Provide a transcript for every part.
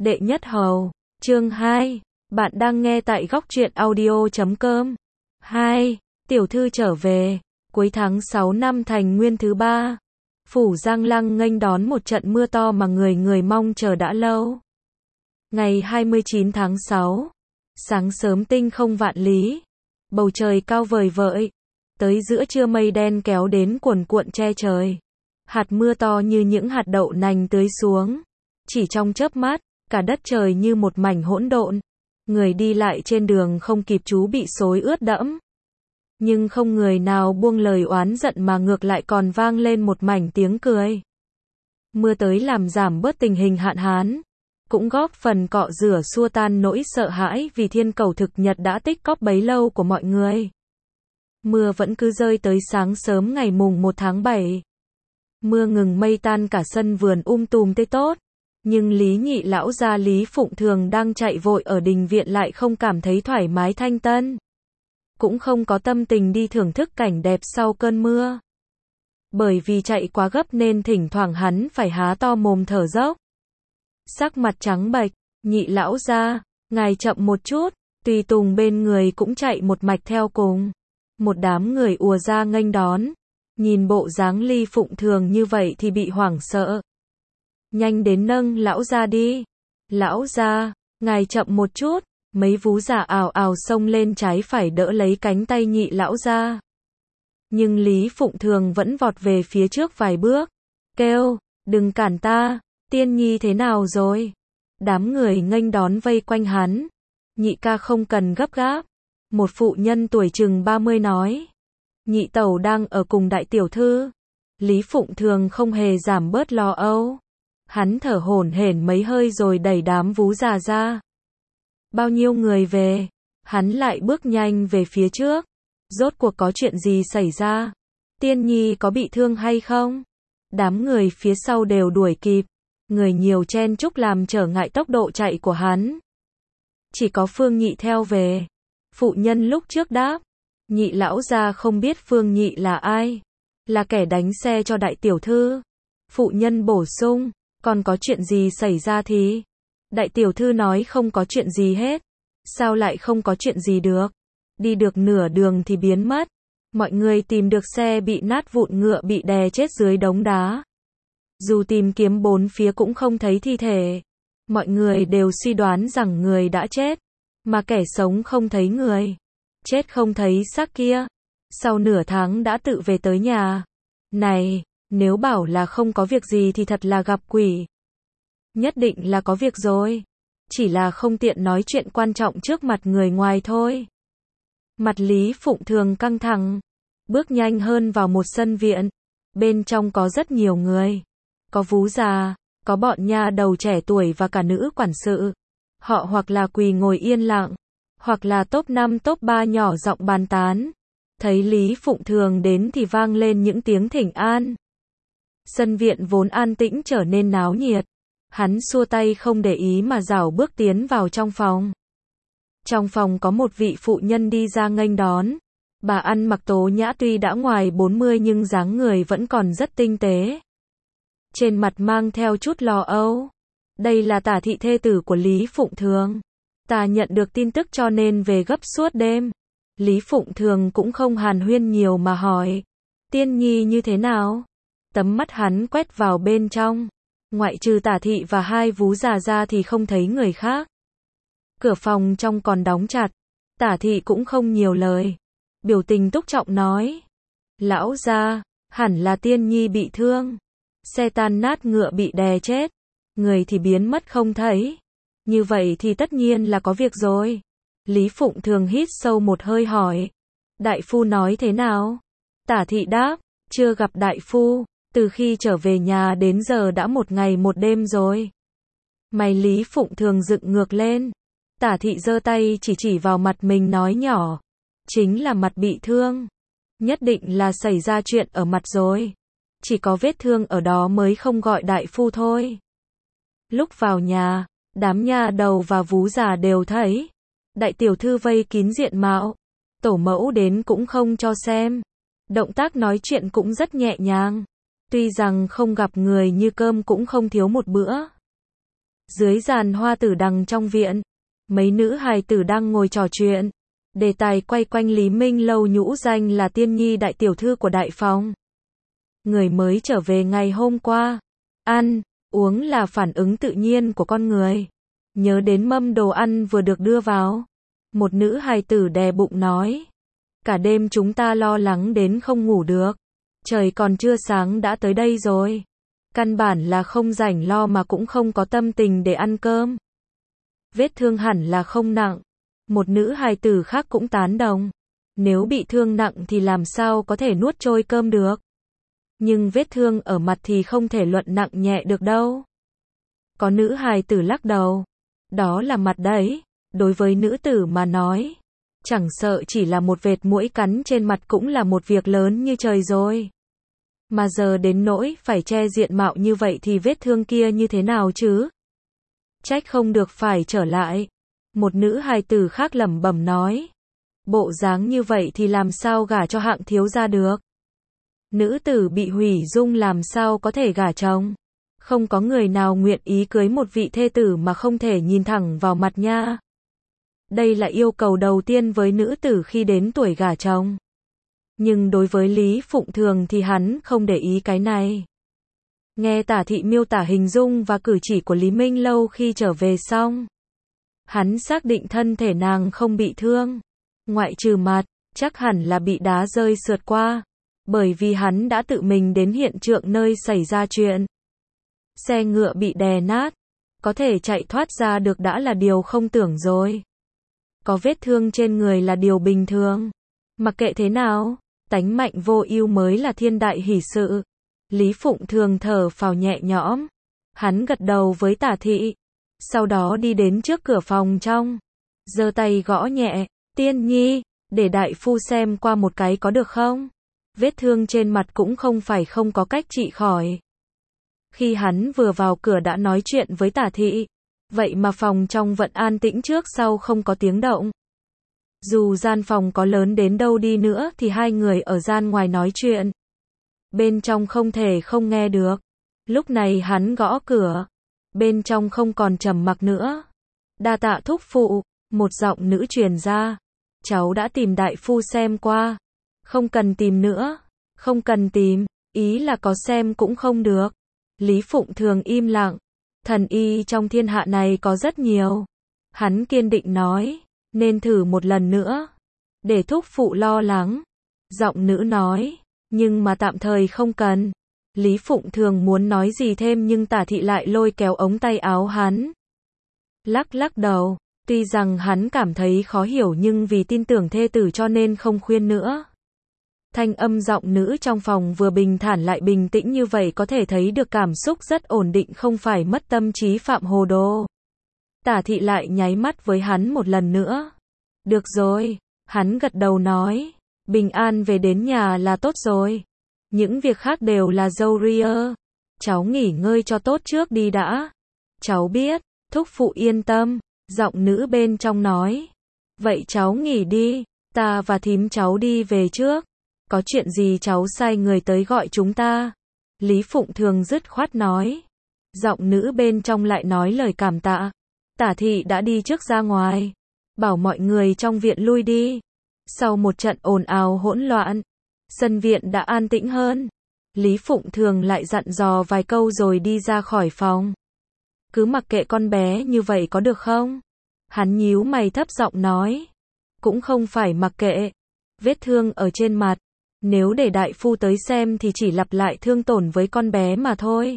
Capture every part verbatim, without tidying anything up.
Đệ nhất hầu, chương hai. Bạn đang nghe tại góc truyện audio chấm com. hai. Tiểu thư trở về, cuối tháng sáu năm Thành Nguyên thứ ba. Phủ Giang Lăng nghênh đón một trận mưa to mà người người mong chờ đã lâu. Ngày hai mươi chín tháng sáu, sáng sớm tinh không vạn lý, bầu trời cao vời vợi, tới giữa trưa mây đen kéo đến cuồn cuộn che trời. Hạt mưa to như những hạt đậu nành tưới xuống, chỉ trong chớp mắt, cả đất trời như một mảnh hỗn độn. Người đi lại trên đường không kịp trú bị xối ướt đẫm. Nhưng không người nào buông lời oán giận mà ngược lại còn vang lên một mảnh tiếng cười. Mưa tới làm giảm bớt tình hình hạn hán, cũng góp phần cọ rửa xua tan nỗi sợ hãi vì thiên cầu thực nhật đã tích cóp bấy lâu của mọi người. Mưa vẫn cứ rơi tới sáng sớm ngày mùng một tháng bảy. Mưa ngừng mây tan cả sân vườn um tùm tươi tốt. Nhưng Lý Nhị lão gia Lý Phụng Thường đang chạy vội ở đình viện lại không cảm thấy thoải mái thanh tân. Cũng không có tâm tình đi thưởng thức cảnh đẹp sau cơn mưa. Bởi vì chạy quá gấp nên thỉnh thoảng hắn phải há to mồm thở dốc. Sắc mặt trắng bệch, Nhị lão gia, ngài chậm một chút, tùy tùng bên người cũng chạy một mạch theo cùng. Một đám người ùa ra nghênh đón. Nhìn bộ dáng Lý Phụng Thường như vậy thì bị hoảng sợ. Nhanh đến nâng lão gia đi. Lão gia, ngài chậm một chút. Mấy vú già ào ào xông lên trái phải đỡ lấy cánh tay Nhị lão gia. Nhưng Lý Phụng Thường vẫn vọt về phía trước vài bước. Kêu, đừng cản ta, Tiên Nhi thế nào rồi? Đám người nghênh đón vây quanh hắn. Nhị ca không cần gấp gáp. Một phụ nhân tuổi chừng ba mươi nói. Nhị tẩu đang ở cùng đại tiểu thư. Lý Phụng Thường không hề giảm bớt lo âu. Hắn thở hổn hển mấy hơi rồi đẩy đám vú già ra. Bao nhiêu người về? Hắn lại bước nhanh về phía trước. Rốt cuộc có chuyện gì xảy ra? Tiên Nhi có bị thương hay không? Đám người phía sau đều đuổi kịp. Người nhiều chen chúc làm trở ngại tốc độ chạy của hắn. Chỉ có Phương Nhị theo về. Phụ nhân lúc trước đáp. Nhị lão gia không biết Phương Nhị là ai. Là kẻ đánh xe cho đại tiểu thư. Phụ nhân bổ sung. Còn có chuyện gì xảy ra thì? Đại tiểu thư nói không có chuyện gì hết. Sao lại không có chuyện gì được? Đi được nửa đường thì biến mất. Mọi người tìm được xe bị nát vụn, ngựa bị đè chết dưới đống đá. Dù tìm kiếm bốn phía cũng không thấy thi thể. Mọi người đều suy đoán rằng người đã chết. Mà kẻ sống không thấy người. Chết không thấy xác kia. Sau nửa tháng đã tự về tới nhà. Này, nếu bảo là không có việc gì thì thật là gặp quỷ. Nhất định là có việc rồi. Chỉ là không tiện nói chuyện quan trọng trước mặt người ngoài thôi. Mặt Lý Phụng Thường căng thẳng. Bước nhanh hơn vào một sân viện. Bên trong có rất nhiều người. Có vú già, có bọn nha đầu trẻ tuổi và cả nữ quản sự. Họ hoặc là quỳ ngồi yên lặng, hoặc là top năm top ba nhỏ giọng bàn tán. Thấy Lý Phụng Thường đến thì vang lên những tiếng thỉnh an. Sân viện vốn an tĩnh trở nên náo nhiệt. Hắn xua tay không để ý mà rảo bước tiến vào trong phòng. Trong phòng có một vị phụ nhân đi ra nghênh đón. Bà ăn mặc tố nhã, tuy đã ngoài bốn mươi nhưng dáng người vẫn còn rất tinh tế. Trên mặt mang theo chút lo âu. Đây là Tả thị thê tử của Lý Phụng Thường. Ta nhận được tin tức cho nên về gấp suốt đêm. Lý Phụng Thường cũng không hàn huyên nhiều mà hỏi. Tiên Nhi như thế nào? Tấm mắt hắn quét vào bên trong. Ngoại trừ Tả thị và hai vú già ra thì không thấy người khác. Cửa phòng trong còn đóng chặt. Tả thị cũng không nhiều lời. Biểu tình túc trọng nói. Lão gia, hẳn là Tiên Nhi bị thương. Xe tan nát, ngựa bị đè chết. Người thì biến mất không thấy. Như vậy thì tất nhiên là có việc rồi. Lý Phụng Thường hít sâu một hơi hỏi. Đại phu nói thế nào? Tả thị đáp. Chưa gặp đại phu. Từ khi trở về nhà đến giờ đã một ngày một đêm rồi. Mày Lý Phụng Thường dựng ngược lên. Tả thị giơ tay chỉ chỉ vào mặt mình nói nhỏ. Chính là mặt bị thương. Nhất định là xảy ra chuyện ở mặt rồi. Chỉ có vết thương ở đó mới không gọi đại phu thôi. Lúc vào nhà, đám nha đầu và vú già đều thấy. Đại tiểu thư vây kín diện mạo. Tổ mẫu đến cũng không cho xem. Động tác nói chuyện cũng rất nhẹ nhàng. Tuy rằng không gặp người như cơm cũng không thiếu một bữa. Dưới giàn hoa tử đằng trong viện, mấy nữ hài tử đang ngồi trò chuyện. Đề tài quay quanh Lý Minh Lâu nhũ danh là Tiên Nhi đại tiểu thư của đại phòng. Người mới trở về ngày hôm qua. Ăn, uống là phản ứng tự nhiên của con người. Nhớ đến mâm đồ ăn vừa được đưa vào. Một nữ hài tử đè bụng nói. Cả đêm chúng ta lo lắng đến không ngủ được. Trời còn chưa sáng đã tới đây rồi. Căn bản là không rảnh lo mà cũng không có tâm tình để ăn cơm. Vết thương hẳn là không nặng. Một nữ hài tử khác cũng tán đồng. Nếu bị thương nặng thì làm sao có thể nuốt trôi cơm được. Nhưng vết thương ở mặt thì không thể luận nặng nhẹ được đâu. Có nữ hài tử lắc đầu. Đó là mặt đấy. Đối với nữ tử mà nói. Chẳng sợ chỉ là một vệt muỗi cắn trên mặt cũng là một việc lớn như trời rồi. Mà giờ đến nỗi phải che diện mạo như vậy thì vết thương kia như thế nào chứ? Trách không được phải trở lại. Một nữ hài tử khác lẩm bẩm nói. Bộ dáng như vậy thì làm sao gả cho hạng thiếu gia được? Nữ tử bị hủy dung làm sao có thể gả chồng? Không có người nào nguyện ý cưới một vị thê tử mà không thể nhìn thẳng vào mặt nha. Đây là yêu cầu đầu tiên với nữ tử khi đến tuổi gả chồng. Nhưng đối với Lý Phụng Thường thì hắn không để ý cái này. Nghe Tả thị miêu tả hình dung và cử chỉ của Lý Minh Lâu khi trở về xong. Hắn xác định thân thể nàng không bị thương. Ngoại trừ mặt, chắc hẳn là bị đá rơi sượt qua. Bởi vì hắn đã tự mình đến hiện trường nơi xảy ra chuyện. Xe ngựa bị đè nát. Có thể chạy thoát ra được đã là điều không tưởng rồi. Có vết thương trên người là điều bình thường. Mặc kệ thế nào, tánh mạnh vô ưu mới là thiên đại hỷ sự. Lý Phụng Thường thở phào nhẹ nhõm. Hắn gật đầu với Tả thị. Sau đó đi đến trước cửa phòng trong. Giơ tay gõ nhẹ. Tiên Nhi, để đại phu xem qua một cái có được không? Vết thương trên mặt cũng không phải không có cách trị khỏi. Khi hắn vừa vào cửa đã nói chuyện với Tả thị. Vậy mà phòng trong vẫn an tĩnh trước sau không có tiếng động. Dù gian phòng có lớn đến đâu đi nữa thì hai người ở gian ngoài nói chuyện. Bên trong không thể không nghe được. Lúc này hắn gõ cửa. Bên trong không còn trầm mặc nữa. Đa tạ thúc phụ, một giọng nữ truyền ra. Cháu đã tìm đại phu xem qua. Không cần tìm nữa. Không cần tìm, ý là có xem cũng không được. Lý Phụng Thường im lặng. Thần y trong thiên hạ này có rất nhiều. Hắn kiên định nói. Nên thử một lần nữa. Để thúc phụ lo lắng. Giọng nữ nói. Nhưng mà tạm thời không cần. Lý Phụng Thường muốn nói gì thêm nhưng Tả thị lại lôi kéo ống tay áo hắn. Lắc lắc đầu. Tuy rằng hắn cảm thấy khó hiểu nhưng vì tin tưởng thê tử cho nên không khuyên nữa. Thanh âm giọng nữ trong phòng vừa bình thản lại bình tĩnh như vậy có thể thấy được cảm xúc rất ổn định không phải mất tâm trí phạm hồ đồ. Tả thị lại nháy mắt với hắn một lần nữa. Được rồi, hắn gật đầu nói. Bình an về đến nhà là tốt rồi. Những việc khác đều là dâu ria. Cháu nghỉ ngơi cho tốt trước đi đã. Cháu biết, thúc phụ yên tâm. Giọng nữ bên trong nói. Vậy cháu nghỉ đi, ta và thím cháu đi về trước. Có chuyện gì cháu sai người tới gọi chúng ta. Lý Phụng Thường dứt khoát nói. Giọng nữ bên trong lại nói lời cảm tạ. Tả thị đã đi trước ra ngoài. Bảo mọi người trong viện lui đi. Sau một trận ồn ào hỗn loạn, sân viện đã an tĩnh hơn. Lý Phụng Thường lại dặn dò vài câu rồi đi ra khỏi phòng. Cứ mặc kệ con bé như vậy có được không? Hắn nhíu mày thấp giọng nói. Cũng không phải mặc kệ. Vết thương ở trên mặt. Nếu để đại phu tới xem thì chỉ lặp lại thương tổn với con bé mà thôi.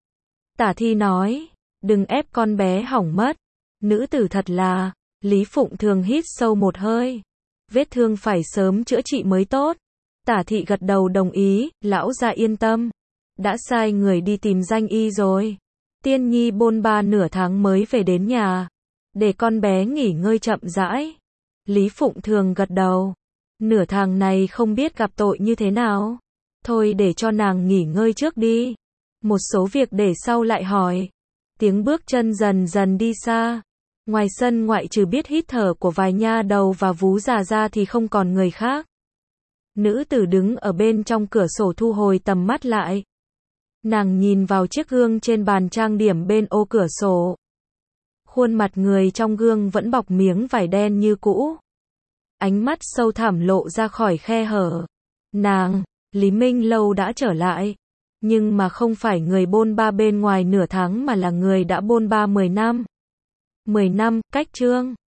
Tả thi nói. Đừng ép con bé hỏng mất. Nữ tử thật là. Lý Phụng Thường hít sâu một hơi. Vết thương phải sớm chữa trị mới tốt. Tả thị gật đầu đồng ý. Lão gia yên tâm. Đã sai người đi tìm danh y rồi. Tiên Nhi bôn ba nửa tháng mới về đến nhà. Để con bé nghỉ ngơi chậm rãi. Lý Phụng Thường gật đầu. Nửa tháng này không biết gặp tội như thế nào. Thôi để cho nàng nghỉ ngơi trước đi. Một số việc để sau lại hỏi. Tiếng bước chân dần dần đi xa. Ngoài sân ngoại trừ biết hít thở của vài nha đầu và vú già ra thì không còn người khác. Nữ tử đứng ở bên trong cửa sổ thu hồi tầm mắt lại. Nàng nhìn vào chiếc gương trên bàn trang điểm bên ô cửa sổ. Khuôn mặt người trong gương vẫn bọc miếng vải đen như cũ. Ánh mắt sâu thẳm lộ ra khỏi khe hở. Nàng, Lý Minh Lâu đã trở lại. Nhưng mà không phải người bôn ba bên ngoài nửa tháng mà là người đã bôn ba mười năm. mười năm, cách chương.